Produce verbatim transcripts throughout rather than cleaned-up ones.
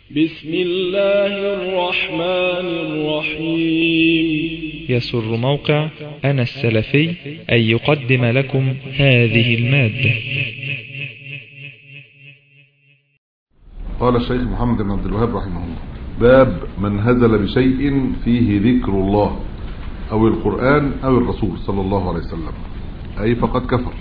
بسم الله الرحمن الرحيم. يسر موقع أنا السلفي أن يقدم لكم هذه المادة. قال الشيخ محمد بن عبد الوهاب رحمه الله: باب من هزل بشيء فيه ذكر الله أو القرآن أو الرسول صلى الله عليه وسلم، أي فقد كفر.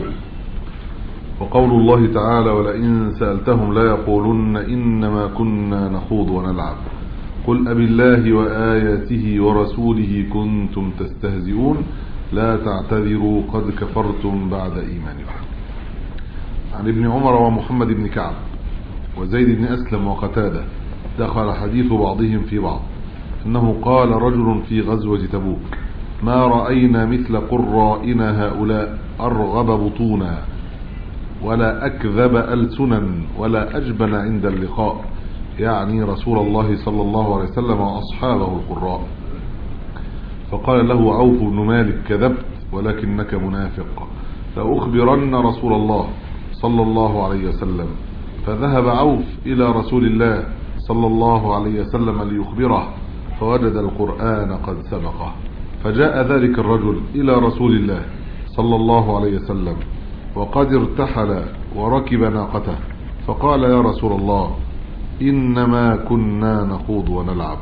وقول الله تعالى: ولئن سألتهم لا يقولن إنما كنا نخوض ونلعب قل أبي الله وآياته ورسوله كنتم تستهزئون لا تعتذروا قد كفرتم بعد إيمانكم. عن ابن عمر ومحمد بن كعب وزيد بن أسلم وقتادة دخل حديث بعضهم في بعض إنه قال رجل في غزوة تبوك: ما رأينا مثل قرائنا هؤلاء أرغب بطونا ولا أكذب ألسنا ولا أجبن عند اللقاء، يعني رسول الله صلى الله عليه وسلم وأصحابه القراء. فقال له عوف بن مالك: كذبت ولكنك منافق، لأخبرن رسول الله صلى الله عليه وسلم. فذهب عوف إلى رسول الله صلى الله عليه وسلم ليخبره، فوجد القرآن قد سبقه. فجاء ذلك الرجل إلى رسول الله صلى الله عليه وسلم وقد ارتحل وركب ناقته، فقال: يا رسول الله، إنما كنا نخوض ونلعب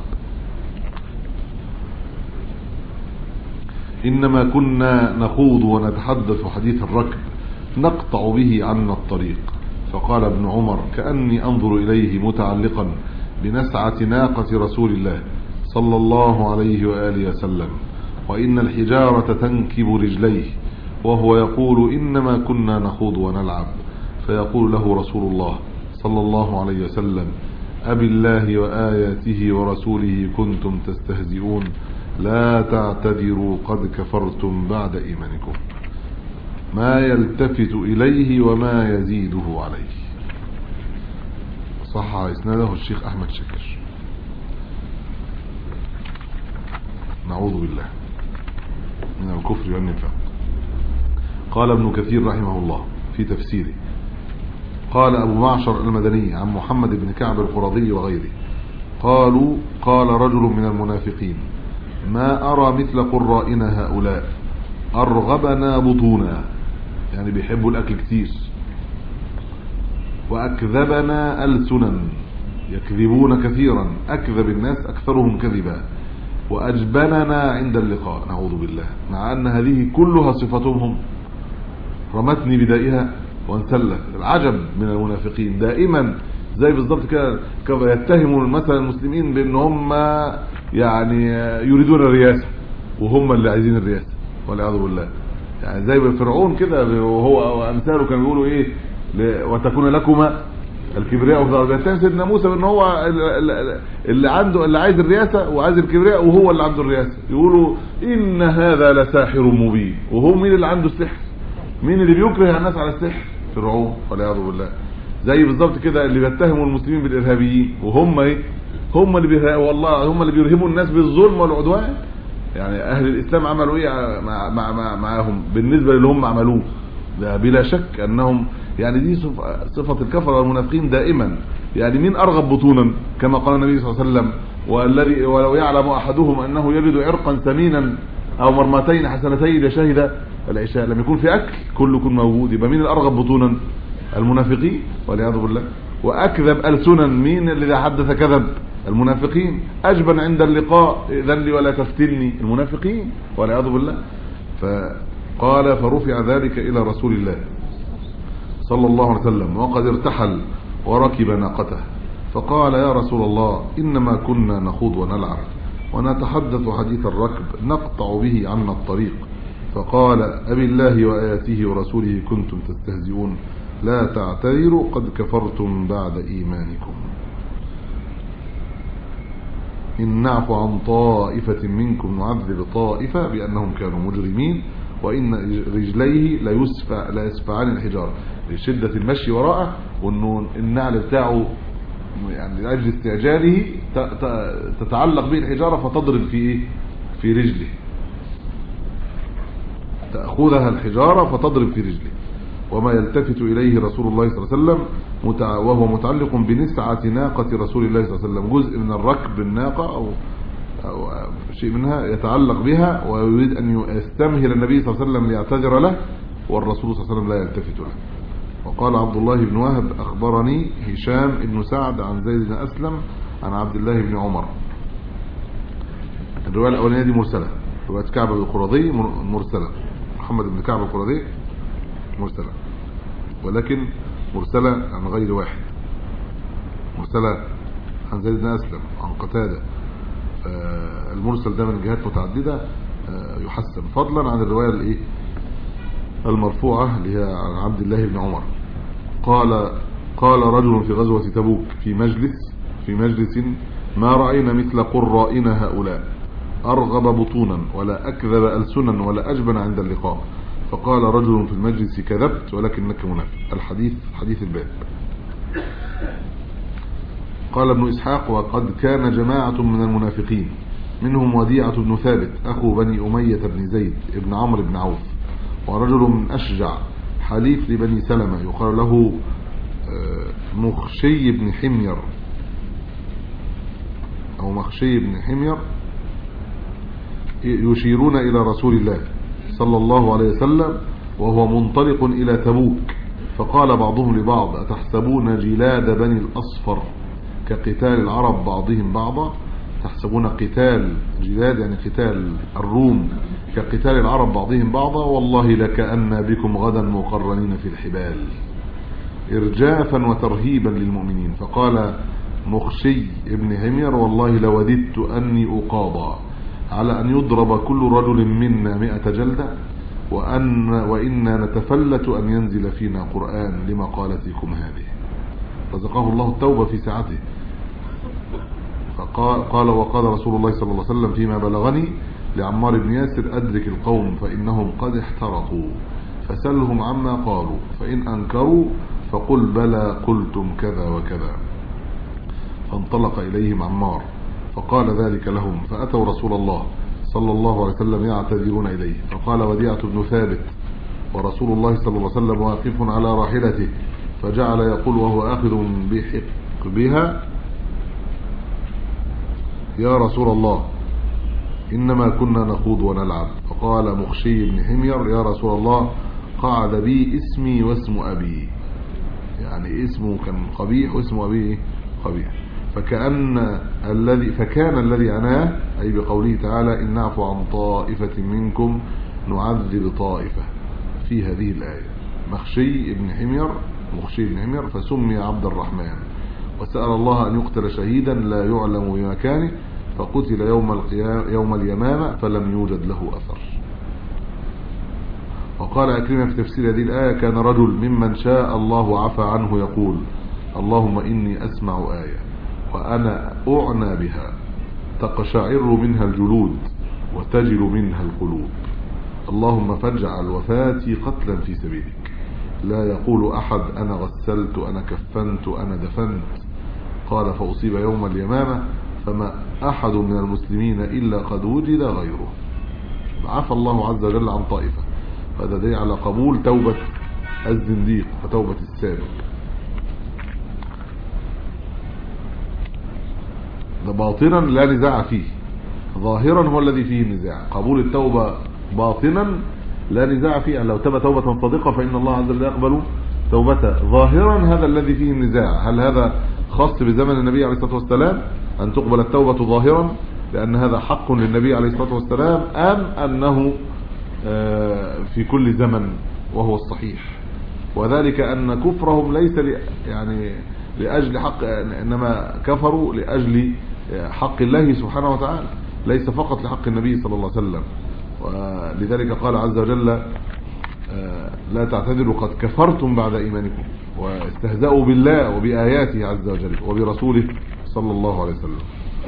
إنما كنا نخوض ونتحدث حديث الركب نقطع به عنا الطريق. فقال ابن عمر: كأني أنظر إليه متعلقا بنسعة ناقة رسول الله صلى الله عليه وآله وسلم، وإن الحجارة تنكب رجليه، وهو يقول: إنما كنا نخوض ونلعب. فيقول له رسول الله صلى الله عليه وسلم: أبي الله وآياته ورسوله كنتم تستهزئون لا تعتذروا قد كفرتم بعد إيمانكم. ما يلتفت إليه وما يزيده عليه. صح إسناده الشيخ أحمد شكر. نعوذ بالله من الكفر والنفاق. قال ابن كثير رحمه الله في تفسيره: قال أبو معشر المدني عن محمد بن كعب القرظي وغيره قالوا: قال رجل من المنافقين: ما أرى مثل قرائنا هؤلاء أرغبنا بطونا، يعني بيحبوا الأكل كتير، وأكذبنا ألسنا، يكذبون كثيرا، أكذب الناس أكثرهم كذبا، وأجبننا عند اللقاء، نعوذ بالله، مع أن هذه كلها صفتهم رمتني بدائها وانسلت. العجب من المنافقين دائما زي بالضبط كده يتهموا مثلا المسلمين بان هم يعني يريدون الرياسه وهم اللي عايزين الرياسه والعياذ بالله. يعني زي فرعون كده وهو وامثاله كانوا بيقولوا ايه: وتكون لكما الكبرياء في الارض. يتهم سيدنا موسى بان هو اللي عنده اللي عايز الرياسه وعايز الكبرياء وهو اللي عنده الرياسه. يقولوا: ان هذا لساحر مبين. وهو مين اللي عنده السحر؟ مين اللي بيكره الناس على السحر؟ فرعون والعياذ بالله. زي بالظبط كده اللي بيتهموا المسلمين بالارهابيين وهم ايه؟ هم اللي بيه... والله هم اللي بيرهبوا الناس بالظلم والعدوان. يعني اهل الاسلام عملوا ايه مع مع مع معاهم بالنسبه للي هم عملوه؟ ده بلا شك انهم يعني دي صفه الكفره والمنافقين دائما. يعني مين ارغب بطونا كما قال النبي صلى الله عليه وسلم: والذي ولو يعلم احدهم انه يجد عرقا ثمينا او مرمتين حسنتين لشهد العشاء. لم يكون في اكل كله يكون موجود. يبقى مين الارغب بطونا؟ المنافقين والعياذ بالله. واكذب السنا، مين اللي حدث كذب؟ المنافقين. اجبن عند اللقاء، اذن لي ولا تفتني، المنافقين والعياذ بالله. فقال: فرفع ذلك الى رسول الله صلى الله عليه وسلم وقد ارتحل وركب ناقته، فقال: يا رسول الله، انما كنا نخوض ونلعب ونتحدث حديث الركب نقطع به عنا الطريق. فقال: أبي الله وآياته ورسوله كنتم تستهزئون لا تعتذروا قد كفرتم بعد إيمانكم. إن نعفو عن طائفة منكم نعذب طائفة بأنهم كانوا مجرمين وإن رجليه لا يسفع لا يسفعان الحجارة لشدة المشي وراءه، وإنه النعل بتاعه يعني لأجل استعجاله تتعلق به الحجارة فتضرب في إيه؟ في رجله، تأخذها الحجارة فتضرب في رجله. وما يلتفت إليه رسول الله صلى الله عليه وسلم وهو متعلق بنسعة ناقة رسول الله صلى الله عليه وسلم، جزء من الركب الناقة أو, أو شيء منها يتعلق بها، ويريد أن يستمهل النبي صلى الله عليه وسلم ليعتذر له، والرسول صلى الله عليه وسلم لا يلتفت له. وقال عبد الله بن وهب أخبرني هشام بن سعد عن زيد بن أسلم عن عبد الله بن عمر. الرواية الأولانية دي مرسلة، رواية كعب القرظي مرسلة، محمد بن كعب القرظي مرسلة، ولكن مرسلة عن غير واحد، مرسلة عن زيد بن أسلم عن قتادة. المرسل ده من جهات متعددة يحسن، فضلا عن الرواية الايه المرفوعة اللي هي عن عبد الله بن عمر. قال قال رجل في غزوة تبوك في مجلس في مجلس ما رأينا مثل قرائنا هؤلاء، أرغب بطونا ولا أكذب ألسنا ولا أجبن عند اللقاء. فقال رجل في المجلس كذبت ولكنك منافق. الحديث حديث الباب. قال ابن إسحاق وقد كان جماعة من المنافقين منهم وديعة بن ثابت أخو بني أمية بن زيد ابن عمرو بن عوف، ورجل من أشجع حليف لبني سلمة يقال له مخشي بن حمير أو مخشي بن حمير، يشيرون إلى رسول الله صلى الله عليه وسلم وهو منطلق إلى تبوك. فقال بعضهم لبعض أتحسبون جلاد بني الأصفر كقتال العرب بعضهم بعضا؟ تحسبون قتال جلاد يعني قتال الروم كقتال العرب بعضهم بعضا؟ والله لكأن بكم غدا مقرنين في الحبال، إرجافا وترهيبا للمؤمنين. فقال مخشي ابن حمير والله لوددت أني أقاضى على أن يضرب كل رجل منا مئة جلدة، وأن وإنا نتفلت أن ينزل فينا قرآن لمقالتكم هذه. رزقه الله التوبة في ساعته. فقال قال وقال رسول الله صلى الله عليه وسلم فيما بلغني لعمار بن ياسر أدرك القوم فإنهم قد احترقوا فسلهم عما قالوا، فإن أنكروا فقل بلى قلتم كذا وكذا. فانطلق إليهم عمار فقال ذلك لهم، فأتوا رسول الله صلى الله عليه وسلم يعتذرون إليه. فقال وديعة بن ثابت ورسول الله صلى الله عليه وسلم واقف على راحلته، فجعل يقول وهو آخذ بحق بها يا رسول الله إنما كنا نخوض ونلعب. فقال مخشي بن حمير يا رسول الله قعد بي اسمي واسم أبي، يعني اسمه كان قبيح واسم أبيه قبيح. فكأن الذي فكان الذي عناه أي بقوله تعالى إن نعفو عن طائفة منكم نعذب طائفة في هذه الآية. مخشي بن حمير مخشي بن حمير فسمي عبد الرحمن، وسأل الله أن يقتل شهيدا لا يعلم بمكانه، فقتل يوم القيامة يوم اليمامة فلم يوجد له أثر. وقال أكرمة في تفسير هذه الآية كان رجل ممن شاء الله عفى عنه يقول اللهم إني أسمع آية وأنا أعنى بها تقشعر منها الجلود وتجل منها القلوب، اللهم فاجعل وفاتي قتلا في سبيلك، لا يقول أحد أنا غسلت أنا كفنت أنا دفنت. قال فأصيب يوم اليمامة فما أحد من المسلمين إلا قد وجد غيره. عفى الله عز وجل عن طائفة، هذا دليل على قبول توبة الزنديق وتوبة السابق. ده باطنا لا نزاع فيه، ظاهرا هو الذي فيه النزاع. قبول التوبة باطنا لا نزاع فيه، لو تاب توبة صادقة فإن الله عز وجل يقبل توبته. ظاهرا هذا الذي فيه النزاع، هل هذا خاص بزمن النبي عليه الصلاة والسلام أن تقبل التوبة ظاهرا لأن هذا حق للنبي عليه الصلاة والسلام، أم أنه في كل زمن وهو الصحيح؟ وذلك أن كفرهم ليس يعني لأجل حق، إنما كفروا لأجل حق الله سبحانه وتعالى، ليس فقط لحق النبي صلى الله عليه وسلم. ولذلك قال عز وجل لا تعتذروا قد كفرتم بعد إيمانكم، واستهزأوا بالله وبآياته عز وجل وبرسوله صلى الله عليه وسلم.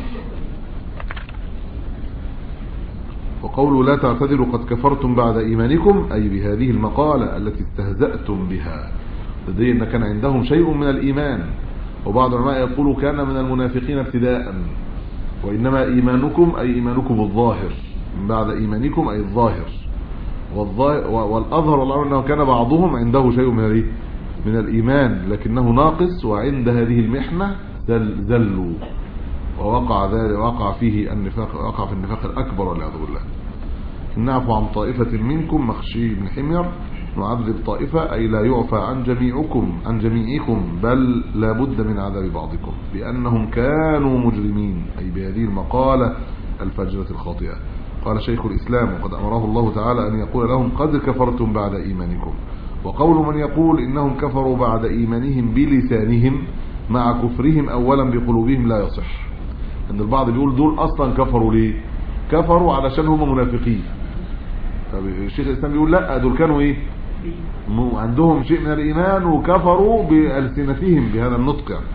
وقولوا لا تعتذروا قد كفرتم بعد إيمانكم أي بهذه المقالة التي استهزأتم بها، لدي أن كان عندهم شيء من الإيمان. وبعض العلماء يقولوا كان من المنافقين ابتداء، وإنما إيمانكم أي إيمانكم الظاهر، من بعد إيمانكم أي الظاهر. والأظهر والله أنه كان بعضهم عنده شيء من من الإيمان لكنه ناقص، وعند هذه المحنة زلوا ووقع ذلك وقع فيه النفاق، وقع في النفاق الأكبر والعياذ بالله. نعفو عن طائفة منكم مخشي بن حمير نعذب طائفة أي لا يعفى عن جميعكم عن جميعكم بل لا بد من عذاب بعضكم بأنهم كانوا مجرمين، أي بهذه المقالة الفجرة الخاطئة. قال شيخ الإسلام وقد أمره الله تعالى أن يقول لهم قد كفرتم بعد إيمانكم. وقول من يقول إنهم كفروا بعد إيمانهم بلسانهم مع كفرهم أولا بقلوبهم لا يصح. أن البعض بيقول دول أصلا كفروا ليه؟ كفروا علشان هم منافقين. الشيخ الإسلام بيقول لا، دول كانوا إيه؟ عندهم شيء من الإيمان وكفروا بألسنتهم بهذا النطق يعني.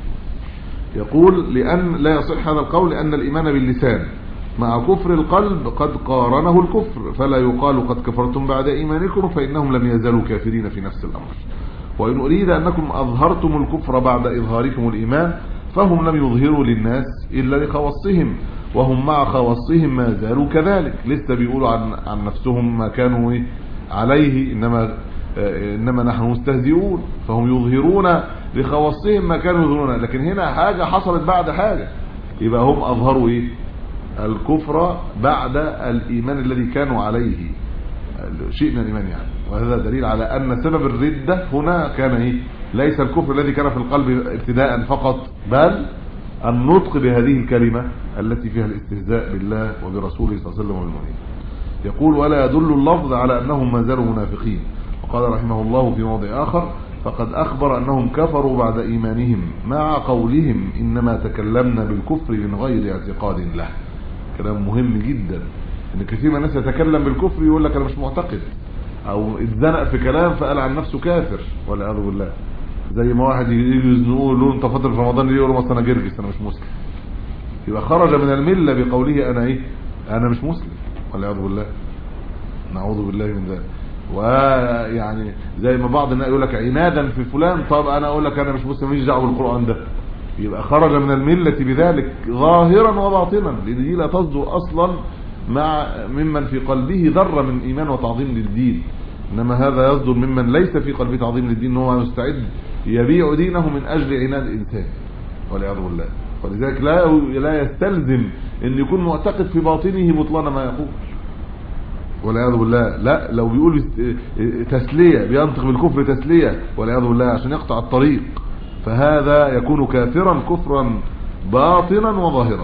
يقول لأن لا يصح هذا القول لأن الإيمان باللسان مع كفر القلب قد قارنه الكفر، فلا يقال قد كفرتم بعد إيمانكم فإنهم لم يزالوا كافرين في نفس الأمر. وإن أريد أنكم أظهرتم الكفر بعد إظهاركم الإيمان فهم لم يظهروا للناس إلا لخواصهم، وهم مع خواصهم ما زالوا كذلك، لسه بيقولوا عن عن نفسهم ما كانوا عليه، إنما إنما نحن مستهزئون، فهم يظهرون لخواصهم ما كانوا يظهرون. لكن هنا حاجة حصلت بعد حاجة، يبقى هم أظهروا إيه؟ الكفر بعد الإيمان الذي كانوا عليه، شيء من الإيمان يعني. وهذا دليل على أن سبب الردة هنا كان إيه؟ ليس الكفر الذي كان في القلب ابتداء فقط، بل النطق بهذه الكلمة التي فيها الاستهزاء بالله وبرسوله صلى الله عليه وسلم والمؤمنين. يقول ولا يدل اللفظ على أنهم ما زالوا منافقين. وقال رحمه الله في موضع آخر فقد أخبر أنهم كفروا بعد إيمانهم مع قولهم إنما تكلمنا بالكفر من غير اعتقاد له. كلام مهم جدا، ان كثير من الناس يتكلم بالكفر يقول لك انا مش معتقد، او اتزنق في كلام فقال عن نفسه كافر والعياذ بالله. زي ما واحد يجي يزنقوه له انت فاطر في رمضان ليه، يقول له اصل انا جرجس انا مش مسلم، يبقى خرج من المله بقوله انا ايه انا مش مسلم والعياذ بالله، نعوذ بالله من ذلك. ويعني زي ما بعض الناس يقول لك عنادا في فلان، طب انا اقول لك انا مش مسلم ماليش دعوه بالقران ده، يبقى خرج من الملة بذلك ظاهرا وباطنا، لأن دي لا تصدر أصلا مع ممن في قلبه ذرة من إيمان وتعظيم للدين، إنما هذا يصدر ممن ليس في قلبه تعظيم للدين، هو مستعد يبيع دينه من أجل عناد الإنسان والعياذ بالله. ولذلك لا لا يستلزم أن يكون معتقد في باطنه بطلان ما يقول والعياذ بالله، لا، لو بيقول تسلية بينطق بالكفر تسلية والعياذ بالله عشان يقطع الطريق، فهذا يكون كافرا كفرا باطنا وظاهرا.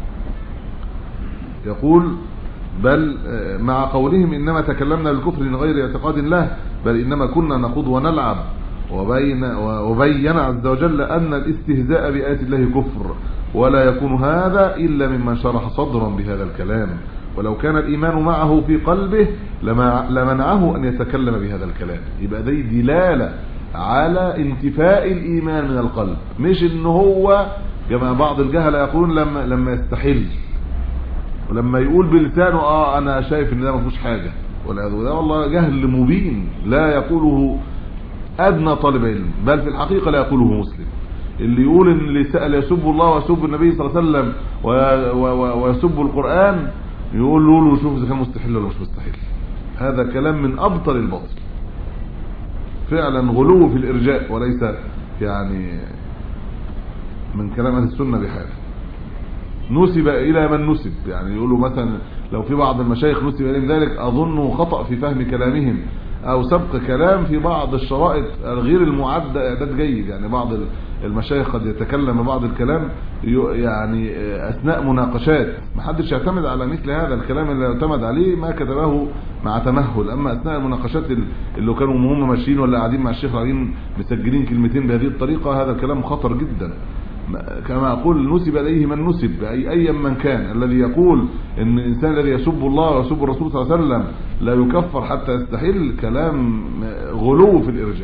يقول بل مع قولهم إنما تكلمنا بالكفر من غير اعتقاد له بل إنما كنا نخوض ونلعب، وبين, وبين عز وجل أن الاستهزاء بآيات الله كفر، ولا يكون هذا إلا ممن شرح صدرا بهذا الكلام، ولو كان الإيمان معه في قلبه لما لمنعه أن يتكلم بهذا الكلام. يبقى دي دلالة على انتفاء الإيمان من القلب، مش إن هو كما بعض الجهل يقولون لما لما يستحل ولما يقول بلسانه اه انا شايف ان ده ما فيهوش حاجه والعياذ بالله، والله جهل مبين لا يقوله ادنى طالب علم، بل في الحقيقه لا يقوله مسلم. اللي يقول ان اللي سأل يسب الله ويسب النبي صلى الله عليه وسلم ويسب القرآن يقول له شوف اذا كان مستحيل ولا مش مستحيل، هذا كلام من ابطل الباطل، فعلا غلو في الارجاء وليس يعني من كلام اهل السنه بحال. نسب الى من نسب، يعني يقولوا مثلا لو في بعض المشايخ نسب اليهم ذلك اظنه خطأ في فهم كلامهم او سبق كلام في بعض الشرائط غير المعدة اعداد جيد، يعني بعض المشايخ قد يتكلم بعض الكلام يعني اثناء مناقشات، ما حدش يعتمد على مثل هذا الكلام، اللي يعتمد عليه ما كتبه مع تمهل، اما اثناء المناقشات اللي كانوا هم ماشيين ولا قاعدين مع الشيخ قاعدين مسجلين كلمتين بهذه الطريقة، هذا الكلام خطر جدا. كما أقول نسب إليه من نسب أي أي من كان، الذي يقول إن الإنسان الذي يسب الله ويسب الرسول صلى الله عليه وسلم لا يكفر حتى يستحل، كلام غلو في الإرجاء.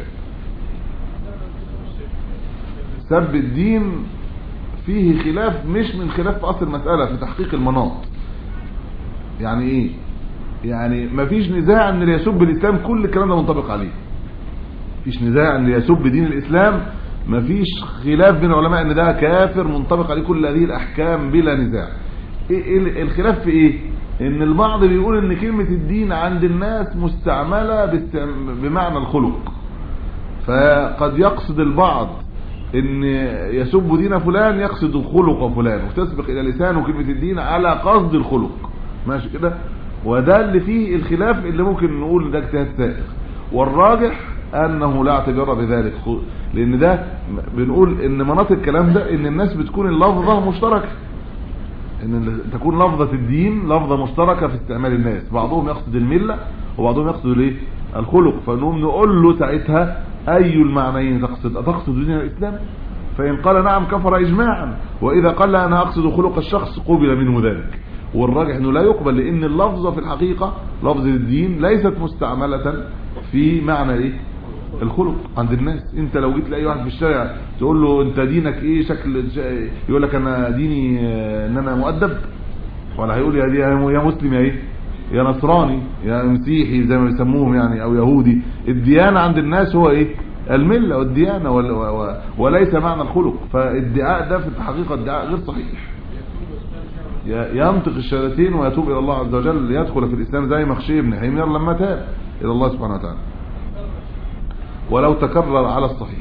سب الدين فيه خلاف، مش من خلاف في أصل المسألة، في تحقيق المناط. يعني إيه؟ يعني مفيش نزاع أن اللي يسب الإسلام كل الكلام ده منطبق عليه، مفيش نزاع أن اللي يسب دين الإسلام، مفيش خلاف بين العلماء ان ده كافر منطبق عليه كل هذه الاحكام بلا نزاع. إيه الخلاف في ايه؟ ان البعض بيقول ان كلمة الدين عند الناس مستعملة بمعنى الخلق، فقد يقصد البعض ان يسب دين فلان يقصد خلق فلان، وتسبق الى لسانه كلمة الدين على قصد الخلق، ماشي كده. وده اللي فيه الخلاف اللي ممكن نقول ده اجتهاد سائغ، والراجح انه لا اعتبار بذلك، لان ده بنقول ان مناط الكلام ده ان الناس بتكون اللفظة مشتركة، ان تكون لفظة الدين لفظة مشتركة في استعمال الناس، بعضهم يقصد الملة وبعضهم يقصد الايه الخلق، فنقوم نقول له ساعتها اي المعنيين تقصد؟ تقصد دين الاسلام؟ فان قال نعم كفر اجماعا، واذا قال انا اقصد خلق الشخص قبل منه ذلك. والراجح انه لا يقبل، لان اللفظة في الحقيقة لفظ الدين ليست مستعملة في معنى ايه الخلق عند الناس. انت لو جيت لاي واحد في الشارع تقول له انت دينك ايه شكل، يقول لك انا ديني ان انا مؤدب، ولا هيقول يا دي يا مسلم يا ايه يا نصراني يا مسيحي زي ما بيسموهم يعني، او يهودي. الديانة عند الناس هو ايه الملة والديانة وليس معنى الخلق. فالادعاء ده في الحقيقة ادعاء غير صحيح، ينطق الشهادتين ويتوب الى الله عز وجل ليدخل في الاسلام زي مخشي بن حمير لما تاب الى الله سبحانه وتعالى، ولو تكرر على الصحيح.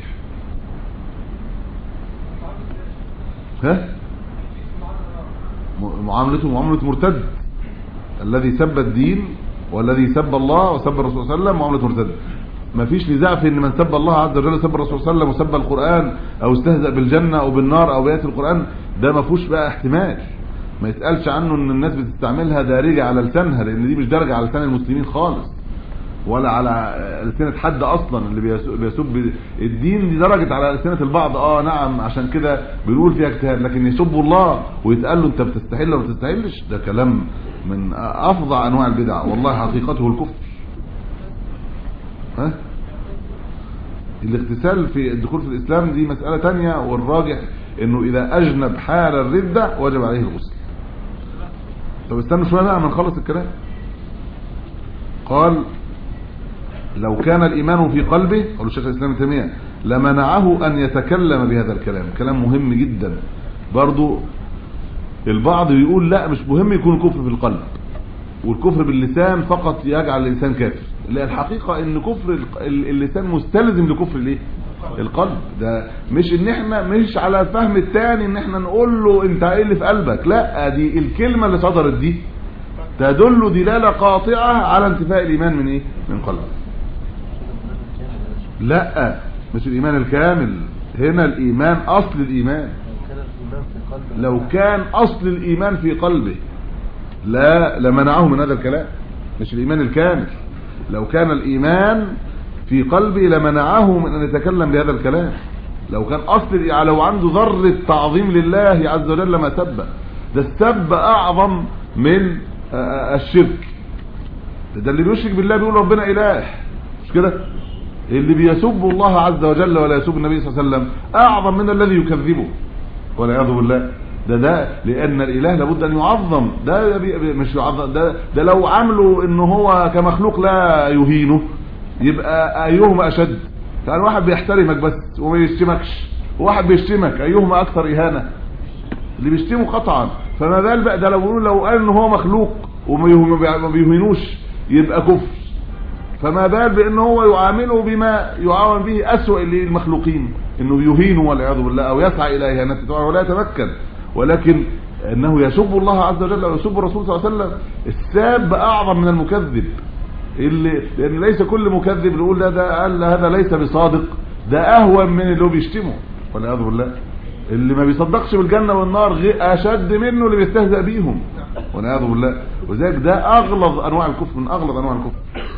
ها معاملته معاملة مرتد، الذي سب الدين والذي سب الله وسب الرسول صلى الله عليه وسلم معاملة مرتد. ما فيش نزاع في ان من سب الله عز وجل سب الرسول صلى الله عليه وسلم وسب القرآن او استهزأ بالجنة او بالنار او بآيات القرآن، ده ما فيهوش بقى احتمال، ما يتقالش عنه ان الناس بتستعملها دارجة على لسانها، لان دي مش دارجة على لسان المسلمين خالص، ولا على لسنة حد اصلا. اللي بيسب الدين دي درجت على لسنة البعض، اه نعم، عشان كده بنقول فيها اجتهاد. لكن يسب الله ويتقال له انت بتستحل ولا بتستحلش، ده كلام من افظع انواع البدع، والله حقيقته الكفر. ها الاغتسال في الدخول في الاسلام دي مسألة تانية، والراجح انه اذا اجنب حال الردة وجب عليه الغسل. طب استنوا شوية بقى ما نخلص الكلام. قال لو كان الإيمان في قلبه، قالوا الشيخ الإسلام ابن تيمية، لمنعه أن يتكلم بهذا الكلام. كلام مهم جدا برضو. البعض يقول لا مش مهم يكون كفر في القلب، والكفر باللسان فقط يجعل الإنسان كافر. لا، الحقيقة ان كفر اللسان مستلزم لكفر الايه القلب. ده مش ان احنا مش على الفهم الثاني ان احنا نقول له انت ايه اللي في قلبك، لا، دي الكلمة اللي صدرت دي تدل دلالة قاطعة على انتفاء الإيمان من ايه من قلبه. لا، مش الإيمان الكامل، هنا الإيمان أصل الإيمان. لو كان أصل الإيمان في قلبه لا لمنعه من هذا الكلام، مش الإيمان الكامل. لو كان الإيمان في قلبه لمنعه من أن يتكلم بهذا الكلام. لو كان أصل لو عنده ذرة تعظيم لله عز وجل ما سب. ده السب أعظم من الشرك. ده اللي بيشرك بالله بيقول ربنا إله، مش كده؟ اللي بيسب الله عز وجل ولا يسب النبي صلى الله عليه وسلم أعظم من الذي يكذبه والعياذ بالله. ده ده لأن الإله لابد أن يعظم. ده مش يعظم، ده ده لو عملوا إنه هو كمخلوق لا يهينه يبقى أيهما أشد. يعني واحد بيحترمك بس وما يشتمكش، وواحد بيشتمك، أيهما أكثر إهانة؟ اللي بيشتمه قطعا. فما بال بقى ده لو بيقولوا لو قال إنه هو مخلوق وما بيهينوش يبقى كفر، فما بال بأنه هو يعامله بما يعاون به أسوأ للمخلوقين، إنه يهينه والعياذ بالله أو يسعى إلى إهانته ولا يتمكن. ولكن انه يسب الله عز وجل ويسب الرسول صلى الله عليه وسلم، الساب اعظم من المكذب. اللي لان ليس كل مكذب نقول ده ده قال هذا ليس بصادق، ده اهون من اللي هو بيشتمه والعياذ بالله. اللي ما بيصدقش بالجنه والنار اشد منه اللي بيستهزئ بيهم والعياذ بالله. وذلك ده اغلظ انواع الكفر، من اغلظ انواع الكفر.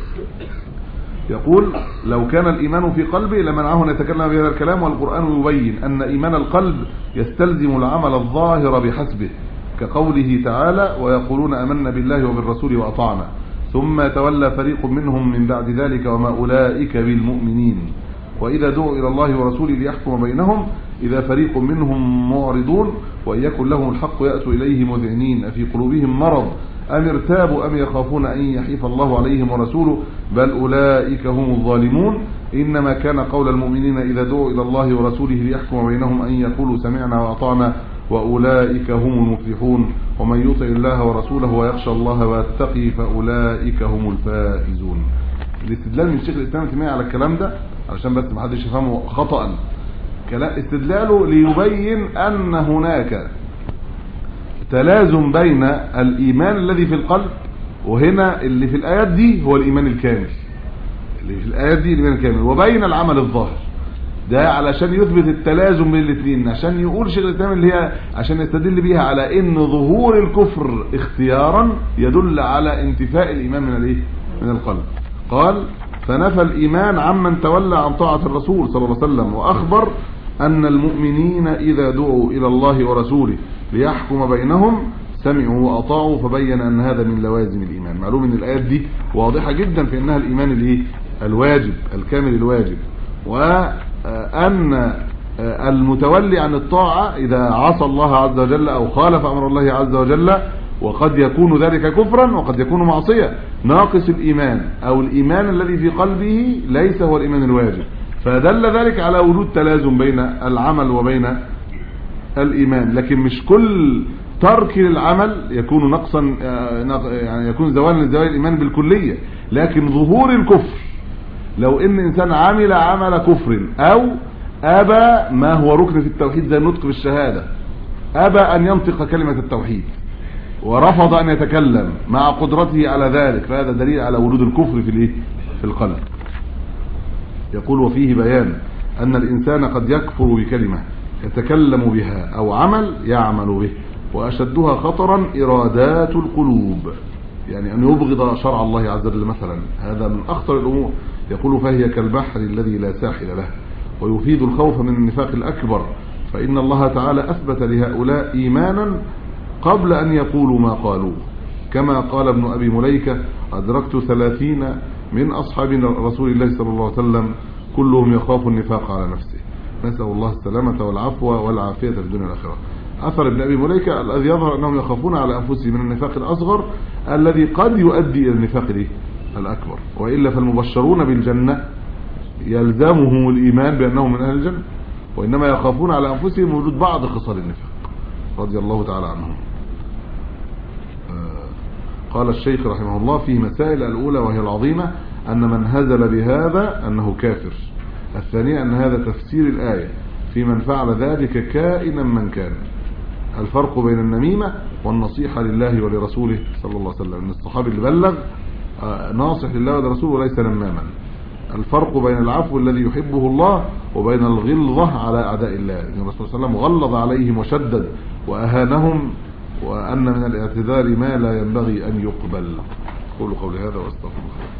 يقول لو كان الإيمان في قلبه لمنعه أن يتكلم بهذا الكلام، والقرآن يبين أن إيمان القلب يستلزم العمل الظاهر بحسبه، كقوله تعالى ويقولون آمنا بالله وبالرسول وأطعنا ثم يتولى فريق منهم من بعد ذلك وما أولئك بالمؤمنين وإذا دعوا إلى الله ورسوله ليحكم بينهم إذا فريق منهم معرضون وإن يكن لهم الحق يأتوا إليه مذعنين أفي قلوبهم مرض أم ارتابوا أم يخافون أن يحيف الله عليهم ورسوله بل أولئك هم الظالمون إنما كان قول المؤمنين إذا دعوا إلى الله ورسوله ليحكم بينهم أن يقولوا سمعنا وأطعنا وأولئك هم المفلحون ومن يطع الله ورسوله ويخشى الله ويتقي فأولئك هم الفائزون. الاستدلال من شيخ الإسلام ابن تيمية على الكلام ده علشان بس ما حدش يفهمه خطأ، استدلاله ليبين أن هناك تلازم بين الإيمان الذي في القلب، وهنا اللي في الآيات دي هو الإيمان الكامل، اللي في الآيات دي الإيمان الكامل، وبين العمل الظاهر. ده علشان يثبت التلازم بين الاثنين، عشان يقول شيخ الإسلام اللي هي عشان يستدل بيها على ان ظهور الكفر اختيارا يدل على انتفاء الإيمان من الايه من القلب. قال فنفى الإيمان عمن تولى عن طاعة الرسول صلى الله عليه وسلم، وأخبر أن المؤمنين إذا دعوا إلى الله ورسوله ليحكم بينهم سمعوا وأطاعوا، فبين أن هذا من لوازم الإيمان. معلوم أن الآيات دي واضحة جدا في أنها الإيمان الايه الواجب الكامل الواجب، وأن المتولي عن الطاعة إذا عصى الله عز وجل أو خالف أمر الله عز وجل، وقد يكون ذلك كفرا وقد يكون معصية، ناقص الإيمان أو الإيمان الذي في قلبه ليس هو الإيمان الواجب، فدل ذلك على وجود تلازم بين العمل وبين الإيمان. لكن مش كل ترك للعمل يكون نقصا، يعني يكون زوالا لزوال الإيمان بالكلية، لكن ظهور الكفر لو ان انسان عمل عمل كفر او ابى ما هو ركن في التوحيد زي النطق بالشهادة، ابى ان ينطق كلمة التوحيد ورفض ان يتكلم مع قدرته على ذلك، فهذا دليل على وجود الكفر في الايه في القلب. يقول وفيه بيان ان الانسان قد يكفر بكلمة يتكلم بها او عمل يعمل به، واشدها خطرا ارادات القلوب، يعني ان يبغض شرع الله عز وجل مثلا، هذا من اخطر الامور. يقول فهي كالبحر الذي لا ساحل له، ويفيد الخوف من النفاق الاكبر، فان الله تعالى اثبت لهؤلاء ايمانا قبل ان يقولوا ما قالوه، كما قال ابن ابي مليكة ادركت ثلاثين من اصحاب رسول الله صلى الله عليه وسلم كلهم يخاف النفاق على نفسه، نسأل الله السلامة والعفو والعافية في الدنيا والآخرة. أثر ابن أبي مليكة الذي يظهر أنهم يخافون على أنفسهم من النفاق الأصغر الذي قد يؤدي إلى النفاق الأكبر، وإلا فالمبشرون بالجنة يلزمهم الإيمان بأنهم من أهل الجنة، وإنما يخافون على أنفسهم وجود بعض خصال النفاق رضي الله تعالى عنهم. قال الشيخ رحمه الله فيه مسائل، الأولى وهي العظيمة أن من هزل بهذا أنه كافر، الثانية أن هذا تفسير الآية في من فعل ذلك كائنا من كان. الفرق بين النميمة والنصيحة لله ولرسوله صلى الله عليه وسلم، ان الصحابي اللي بلغ ناصح لله ولرسوله وليس نماما. الفرق بين العفو الذي يحبه الله وبين الغلظة على أعداء الله، ان الرسول صلى الله عليه وسلم غلظ عليهم وشدد وأهانهم، وأن من الاعتذار ما لا ينبغي أن يقبل. قولوا قولي هذا واستغفر الله.